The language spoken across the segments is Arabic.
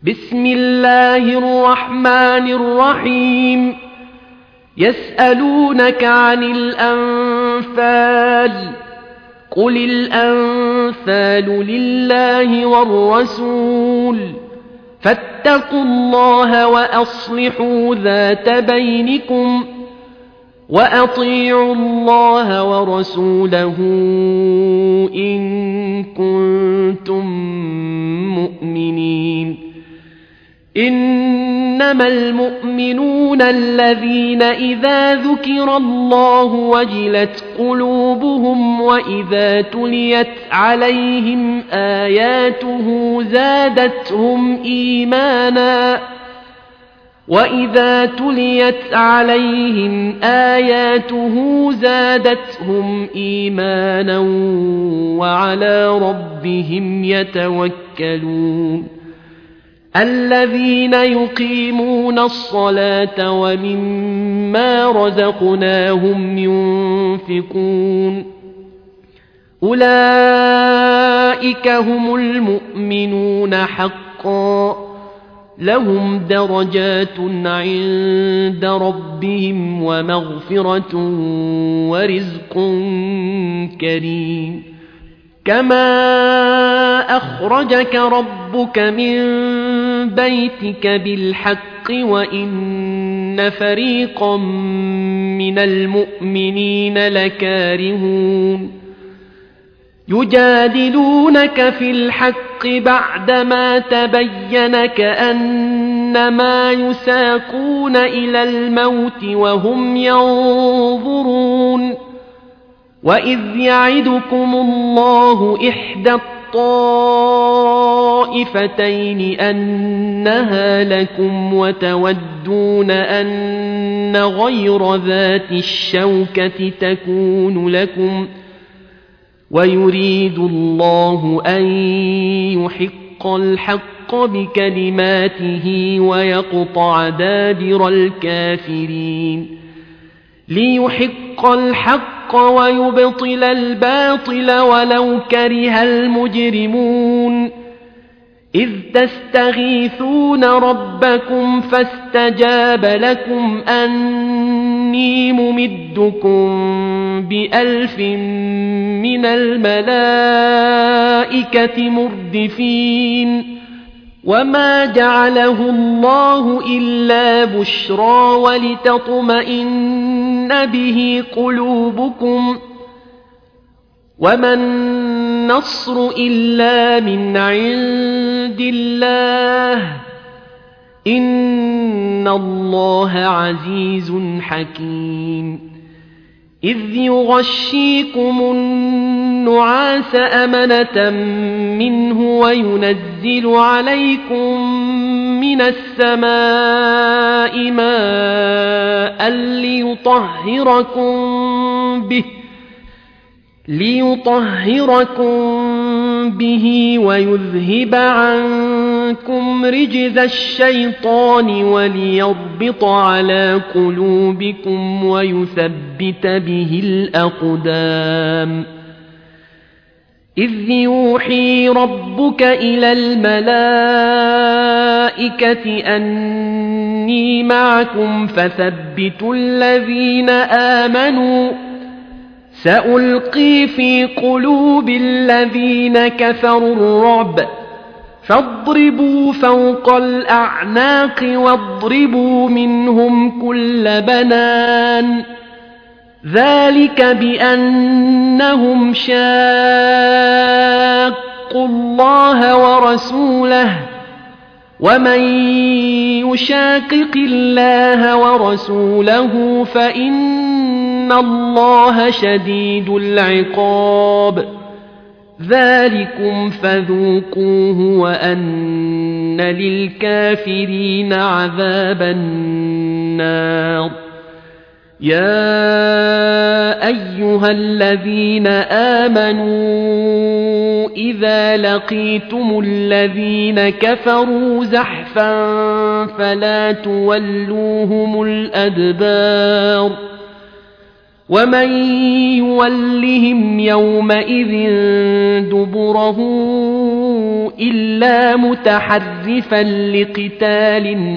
بسم الله الرحمن الرحيم يسألونك عن الأنفال قل الأنفال لله والرسول فاتقوا الله وأصلحوا ذات بينكم وأطيعوا الله ورسوله إن كنتم مؤمنين إنما المؤمنون الذين إذا ذكر الله وجلت قلوبهم وإذا تليت عليهم آياته زادتهم إيمانا وعلى ربهم يتوكلون الذين يقيمون الصلاة ومما رزقناهم ينفقون أولئك هم المؤمنون حقا لهم درجات عند ربهم ومغفرة ورزق كريم كما أخرجك ربك من بيتك بالحق وإن فريقا من المؤمنين لكارهون يجادلونك في الحق بعدما تبين كأنما يساقون إلى الموت وهم ينظرون وإذ يعدكم الله إحدى الطائفتين أنها لكم وتودون أن غير ذات الشوكة تكون لكم ويريد الله أن يحق الحق بكلماته ويقطع دابر الكافرين ليحق الحق ويبطل الباطل ولو كره المجرمون إذ تستغيثون ربكم فاستجاب لكم أني ممدكم ب1000 من الملائكة مردفين وما جعله الله إلا بشرى ولتطمئن به قلوبكم وما النصر إلا من عند الله إن الله عزيز حكيم إذ يغشيكم النعاس أمنة منه وينزل عليكم من السماء ماء ليطهركم به ويذهب عنكم رجز الشيطان وليربط على قلوبكم ويثبت به الأقدام إذ يوحي ربك إلى الملائكة أني معكم فثبتوا الذين آمنوا سألقي في قلوب الذين كفروا الرعب فاضربوا فوق الأعناق واضربوا منهم كل بنان ذلك بأنهم شاقوا الله ورسوله ومن يشاقق الله ورسوله فإن الله شديد العقاب ذلكم فذوقوه وأن للكافرين عذاب النار يا أيها الذين آمنوا إذا لقيتم الذين كفروا زحفا فلا تولوهم الأدبار ومن يولهم يومئذ دبره إلا متحرفا لقتال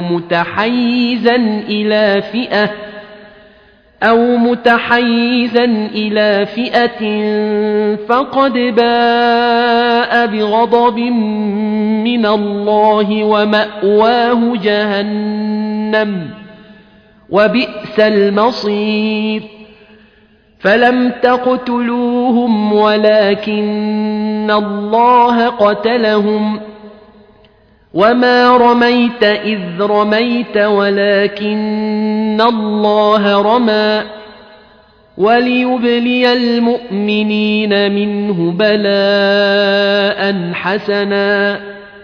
أو متحيزا إلى فئة فقد باء بغضب من الله ومأواه جهنم وبئس المصير فلم تقتلوهم ولكن الله قتلهم وما رميت إذ رميت ولكن الله رمى وليبلي المؤمنين منه بلاء حسنا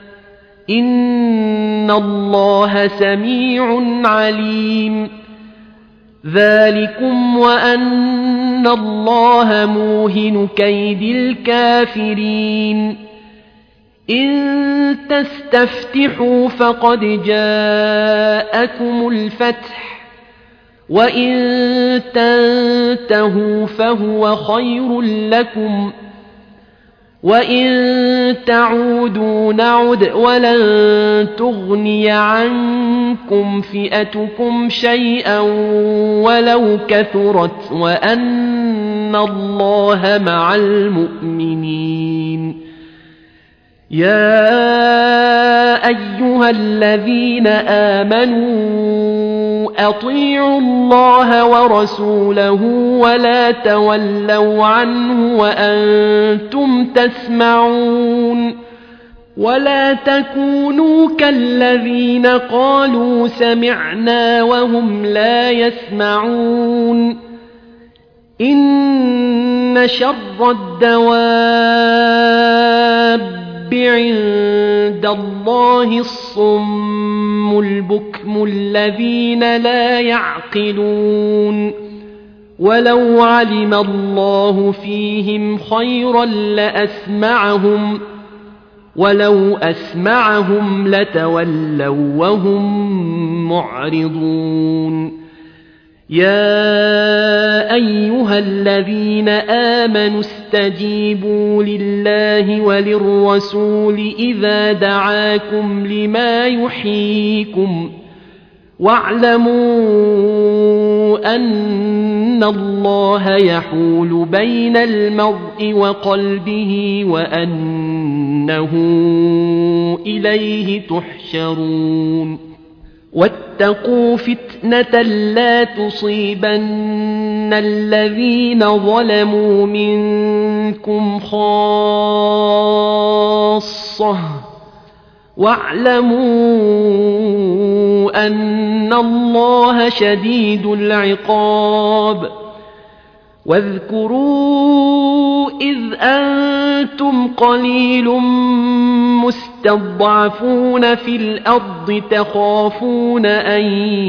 إن الله سميع عليم ذلكم وأن الله موهن كيد الكافرين إن تستفتحوا فقد جاءكم الفتح وإن تنتهوا فهو خير لكم وإن تعودوا نعد ولن تغني عنكم فئتكم شيئا ولو كثرت وأن الله مع المؤمنين يا أيها الذين آمنوا أطيعوا الله ورسوله ولا تولوا عنه وأنتم تسمعون ولا تكونوا كالذين قالوا سمعنا وهم لا يسمعون إن شر الدواب عند الله الصم البكم الذين لا يعقلون ولو علم الله فيهم خيرا لأسمعهم ولو أسمعهم لتولوا وهم معرضون يا أيها الذين آمنوا استجيبوا لله وللرسول إذا دعاكم لما يحييكم واعلموا أن الله يحول بين المرء وقلبه وأنه إليه تحشرون واتقوا فتنة لا تصيبن الذين ظلموا منكم خاصة واعلموا أن الله شديد العقاب واذكروا إذ أنتم قليل مستضعفون في الأرض تخافون أن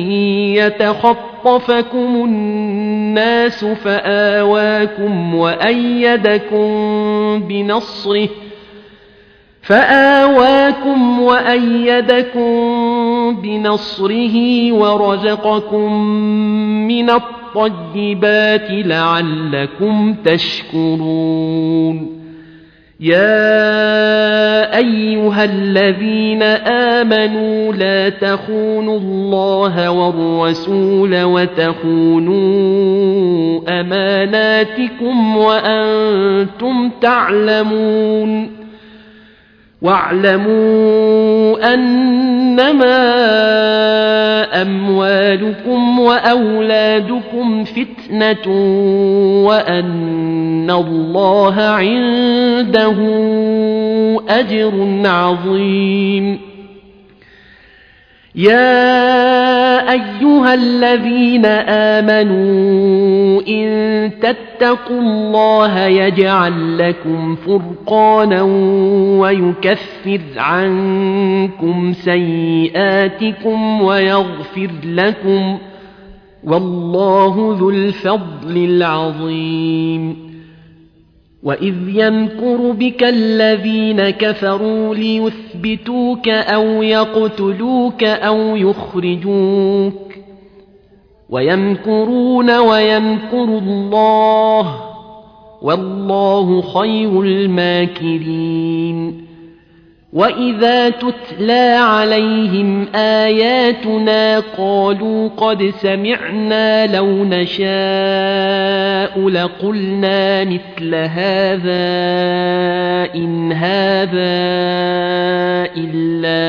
يتخطفكم الناس فآواكم وأيدكم بنصره ورزقكم من الطيبات لعلكم تشكرون يا أيها الذين آمنوا لا تخونوا الله والرسول وتخونوا أماناتكم وأنتم تعلمون واعلموا أنما أموالكم وأولادكم فتنة وأن الله عنده أجر عظيم يا أيها الذين آمنوا إن تتقوا الله يجعل لكم فرقانا ويكفر عنكم سيئاتكم ويغفر لكم والله ذو الفضل العظيم وإذ يمكر بك الذين كفروا ليثبتوك أو يقتلوك أو يخرجوك ويمكرون ويمكر الله والله خير الماكرين وإذا تتلى عليهم آياتنا قالوا قد سمعنا لو نشاء لقلنا مثل هذا إن هذا إلا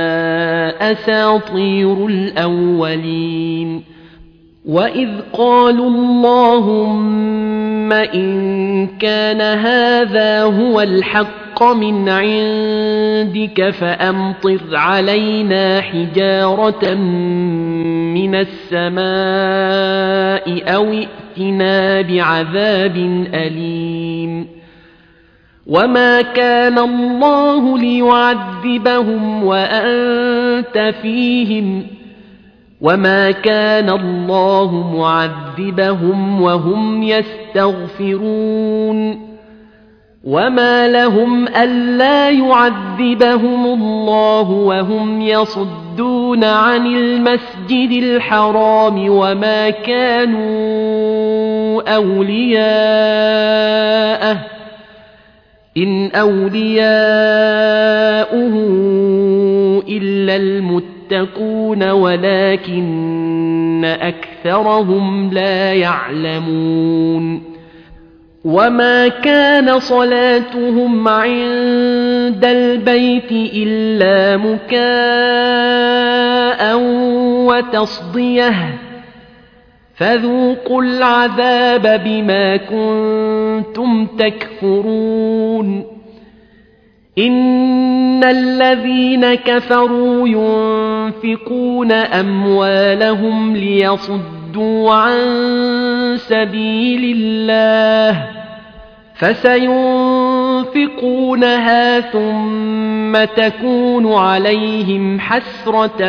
أساطير الأولين وإذ قالوا اللهم إن كان هذا هو الحق من عندك فأمطر علينا حجارة من السماء أو ائتنا بعذاب أليم وما كان الله ليعذبهم وأنت فيهم وما كان الله معذبهم وهم يستغفرون وما لهم ألا يعذبهم الله وهم يصدون عن المسجد الحرام وما كانوا أولياءه إن أولياؤه إلا المتقون ولكن أكثرهم لا يعلمون وما كان صلاتهم عند البيت إلا مكاء وتصديه فذوقوا العذاب بما كنتم تكفرون إن الذين كفروا ينفقون أموالهم ليصدوا عن سبيل الله فسينفقونها ثم تكون عليهم حسرة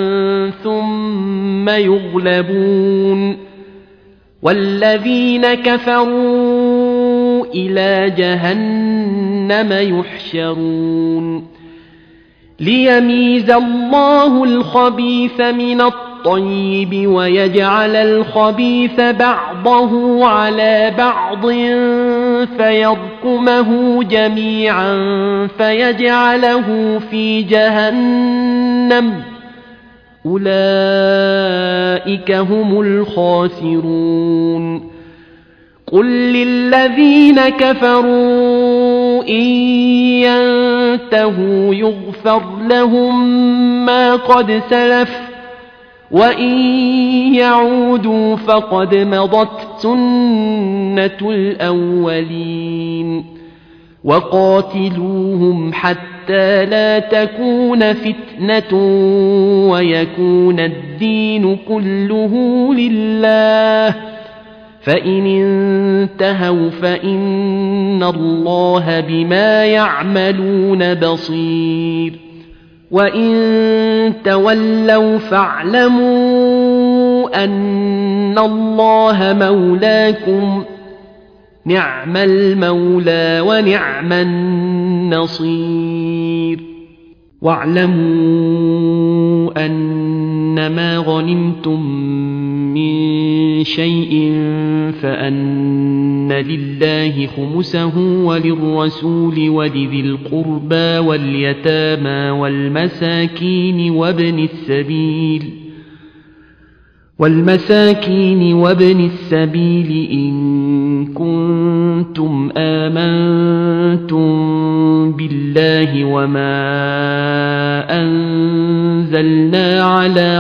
ثم يغلبون والذين كفروا إلى جهنم يحشرون ليميز الله الخبيث من الطيب ويجعل الخبيث بعضه على بعض فيركمه جميعا فيجعله في جهنم أولئك هم الخاسرون قل للذين كفروا إن ينتهوا يغفر لهم ما قد سلف وإن يعودوا فقد مضت سنة الأولين وقاتلوهم حتى لا تكون فتنة ويكون الدين كله لله فإن انتهوا فإن الله بما يعملون بصير وإن تولوا فاعلموا أن الله مولاكم نعم المولى ونعم النصير واعلموا أنما غنمتم من شيء فأن لله خمسه وللرسول ولذي القربى واليتامى والمساكين وابن السبيل إن كنتم آمنتم بالله وما أنزلنا على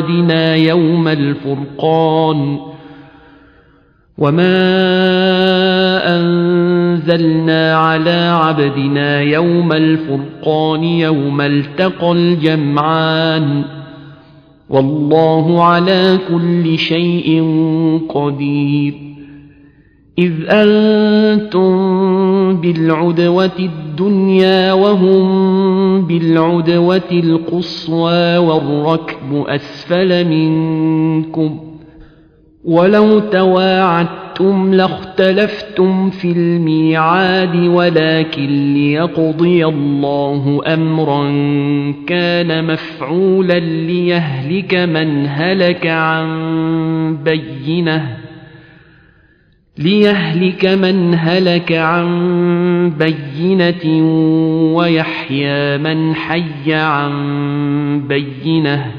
عبدنا يوم الفرقان يوم التقى الجمعان والله على كل شيء قدير إذ أنتم بالعدوة الدنيا وهم بالعدوة القصوى والركب أسفل منكم ولو تواعدتم لاختلفتم في الميعاد ولكن ليقضي الله أمرا كان مفعولا ليهلك من هلك عن بينة ويحيى من حي عن بينة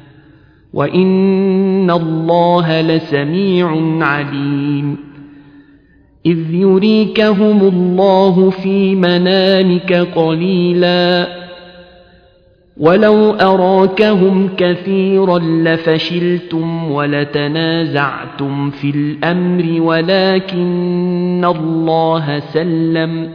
وإن الله لسميع عليم إذ يريكهم الله في منامك قليلا ولو أراكهم كثيرا لفشلتم ولتنازعتم في الأمر ولكن الله سلم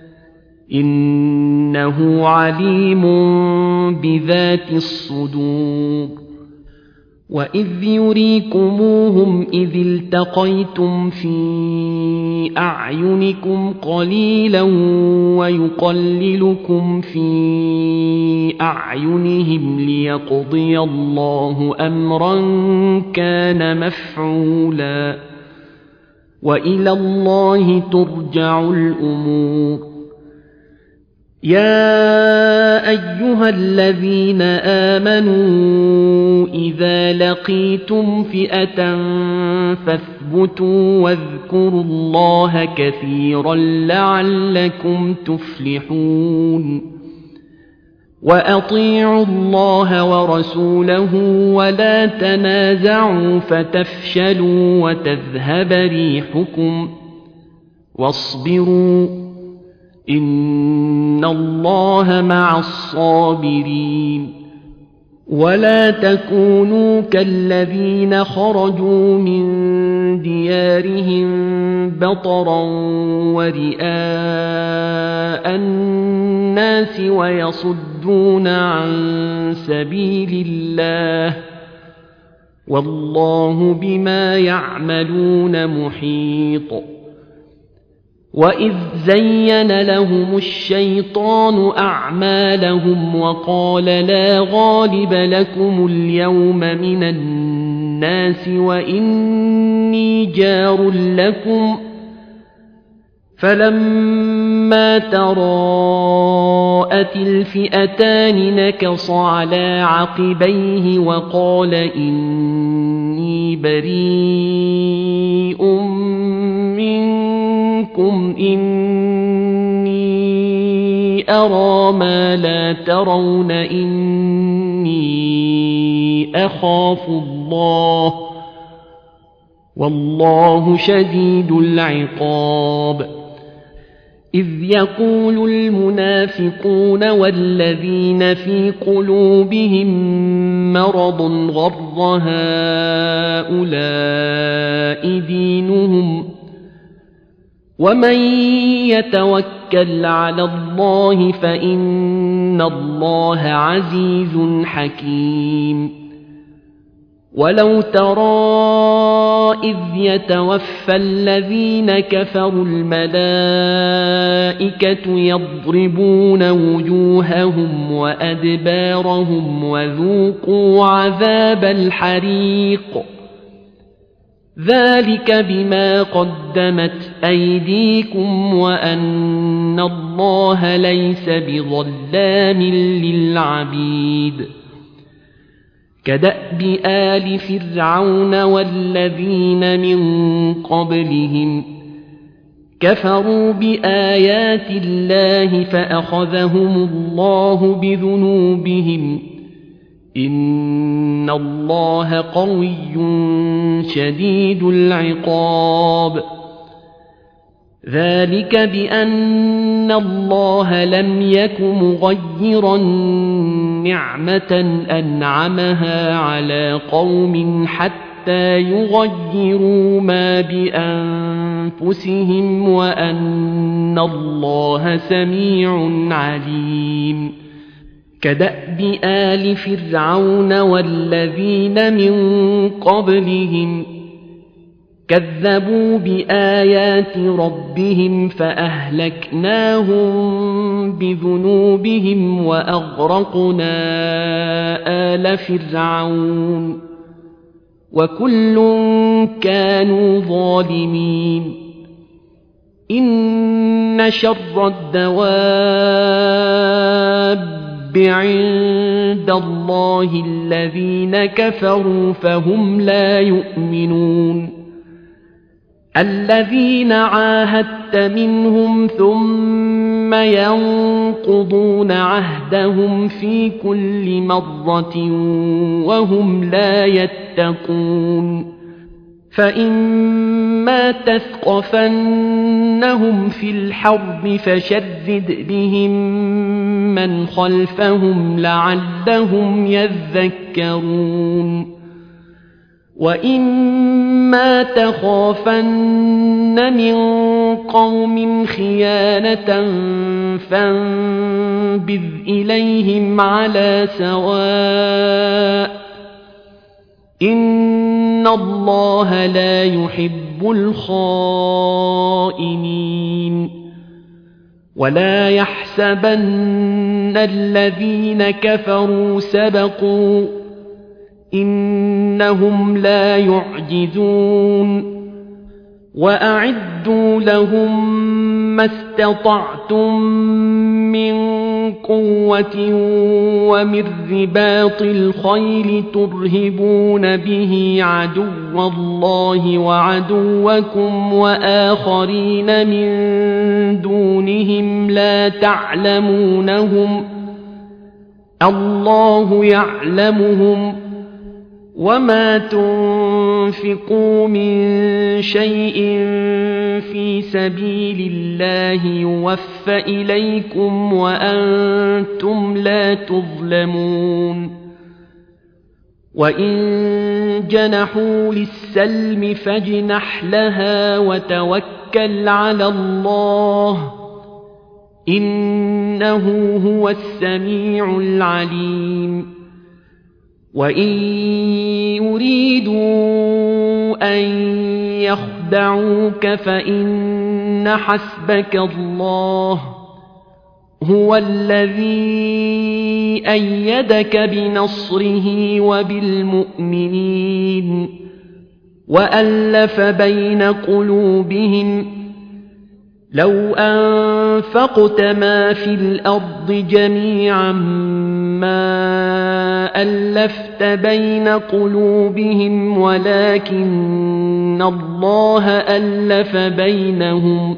إنه عليم بذات الصدور وإذ يريكموهم إذ التقيتم في أعينكم قليلا ويقللكم في أعينهم ليقضي الله أمرا كان مفعولا وإلى الله ترجع الأمور يا أيها الذين آمنوا إذا لقيتم فئة فاثبتوا واذكروا الله كثيرا لعلكم تفلحون وأطيعوا الله ورسوله ولا تنازعوا فتفشلوا وتذهب ريحكم واصبروا إن الله مع الصابرين ولا تكونوا كالذين خرجوا من ديارهم بطرا ورئاء الناس ويصدون عن سبيل الله والله بما يعملون محيط وإذ زين لهم الشيطان أعمالهم وقال لا غالب لكم اليوم من الناس وإني جار لكم فلما تراءت الفئتان نكص على عقبيه وقال إني بريء منكم إني أرى ما لا ترون إني أخاف الله والله شديد العقاب إذ يقول المنافقون والذين في قلوبهم مرض غر هؤلاء دينهم ومن يتوكل على الله فإن الله عزيز حكيم ولو ترى إذ يتوفى الذين كفروا الملائكة يضربون وجوههم وأدبارهم وذوقوا عذاب الحريق ذلك بما قدمت أيديكم وأن الله ليس بظلام للعبيد كدأب آل فرعون والذين من قبلهم كفروا بآيات الله فأخذهم الله بذنوبهم إن الله قوي شديد العقاب ذلك بأن الله لم يك مغيرا نعمة أنعمها على قوم حتى يغيروا ما بأنفسهم وأن الله سميع عليم كدأب آل فرعون والذين من قبلهم كذبوا بآيات ربهم فأهلكناهم بذنوبهم وأغرقنا آل فرعون وكل كانوا ظالمين إن شر الدواب عند الله الذين كفروا فهم لا يؤمنون الذين عاهدت منهم ثم ينقضون عهدهم في كل مرة وهم لا يتقون فإما تثقفنهم في الحرب فشرد بهم من خلفهم لعلهم يذكرون وإما تخافن من قوم خيانة فانبذ إليهم على سواء إن الله لا يحب الخائنين ولا يحسبن الذين كفروا سبقوا إنهم لا يعجزون وأعدوا لهم ما استطعتم من قوة ومن رباط الخيل ترهبون به عدو الله وعدوكم وآخرين من دونهم لا تعلمونهم الله يعلمهم وما تنفقوا من شيء في سبيل الله يوفى إليكم وأنتم لا تظلمون وإن جنحوا للسلم فاجنح لها وتوكل على الله إنه هو السميع العليم وإن يريدوا أن يخدعوك فإن حسبك الله هو الذي أيدك بنصره وبالمؤمنين وألف بين قلوبهم لو أنفقت ما في الأرض جميعا ما ألفت بين قلوبهم ولكن الله ألف بينهم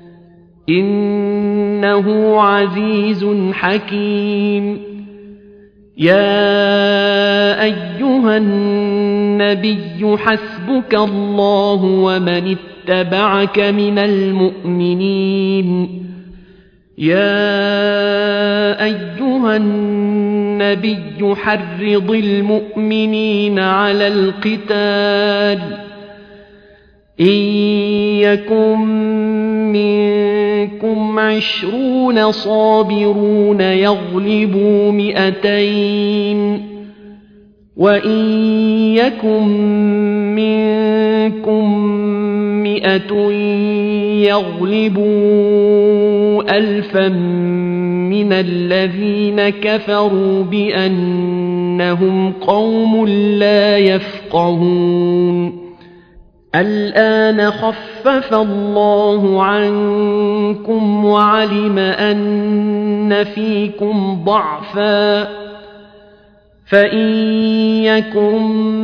إنه عزيز حكيم يا أيها النبي حسبك الله ومن اتبعك من المؤمنين يا أيها النبي حرض المؤمنين على القتال إن يكن منكم 20 صابرون يغلبوا 200 وإن يكن منكم 100 يغلبوا 1000 من الذين كفروا بأنهم قوم لا يفقهون الآن خفف الله عنكم وعلم أن فيكم ضعفا فإن يكن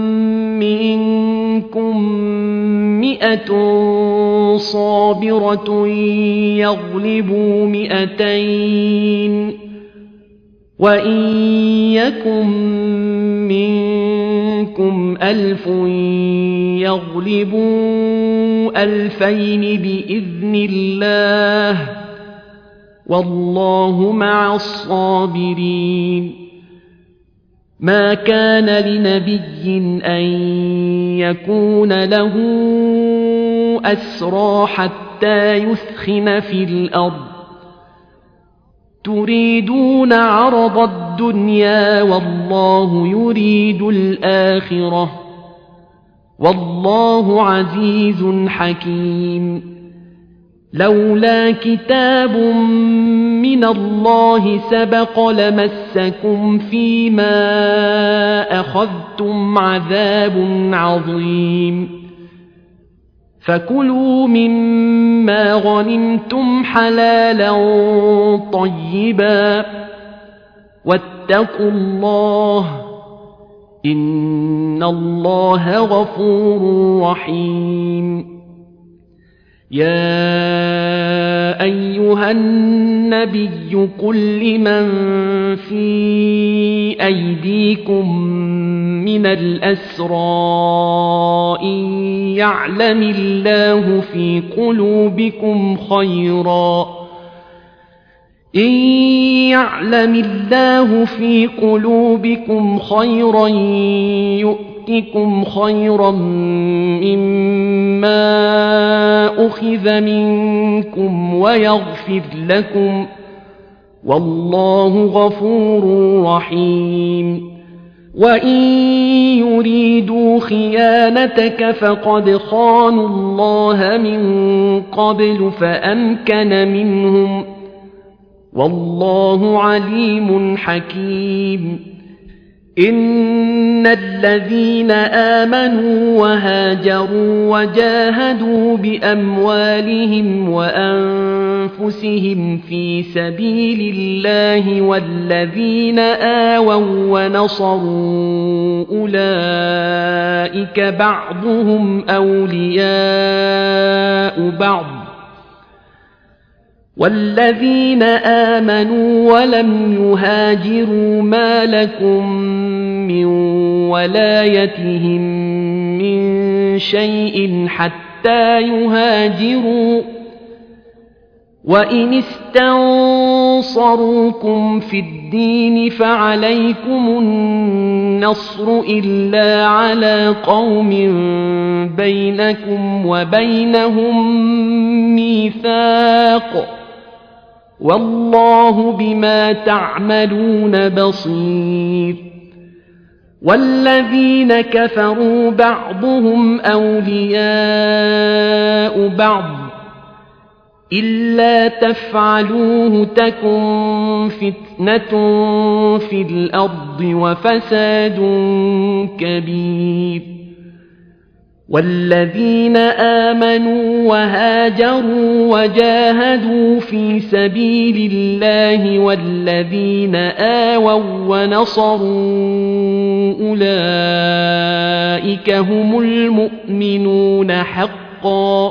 منكم 100 صابرة يغلبوا 200 وإن يكن منكم 1000 يغلبوا 2000 بإذن الله والله مع الصابرين ما كان لنبي أن يكون له أسرى حتى يثخن في الأرض تريدون عرض الدنيا والله يريد الآخرة والله عزيز حكيم لولا كتاب من الله سبق لمسكم فيما أخذتم عذاب عظيم فكلوا مما غنمتم حلالا طيبا واتقوا الله إن الله غفور رحيم يا أيها النبي قل لمن في أيديكم من الأسرى إن يعلم الله في قلوبكم خيرا يؤتكم خيرا مما أخذ منكم ويغفر لكم والله غفور رحيم وإن يريدوا خيانتك فقد خانوا الله من قبل فأمكن منهم والله عليم حكيم إن الذين آمنوا وهاجروا وجاهدوا بأموالهم وأنفسهم في سبيل الله والذين آووا ونصروا أولئك بعضهم أولياء بعض والذين آمنوا ولم يهاجروا ما لكم من ولايتهم من شيء حتى يهاجروا وإن استنصروكم في الدين فعليكم النصر إلا على قوم بينكم وبينهم ميثاق والله بما تعملون بصير والذين كفروا بعضهم أولياء بعض إلا تفعلوه تكن فتنة في الأرض وفساد كبير والذين آمنوا وهاجروا وجاهدوا في سبيل الله والذين آووا ونصروا أولئك هم المؤمنون حقا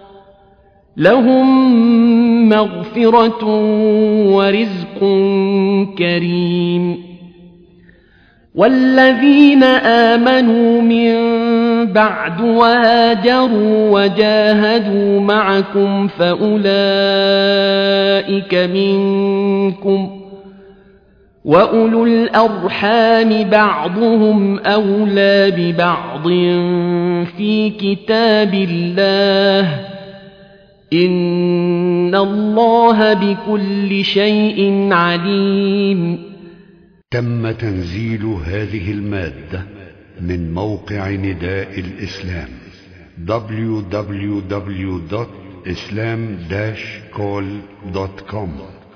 لهم مغفرة ورزق كريم والذين آمنوا من بعد وهاجروا وجاهدوا معكم فأولئك منكم وأولو الأرحام بعضهم أولى ببعض في كتاب الله إن الله بكل شيء عليم. تم تنزيل هذه المادة من موقع نداء الإسلام www.islam-call.com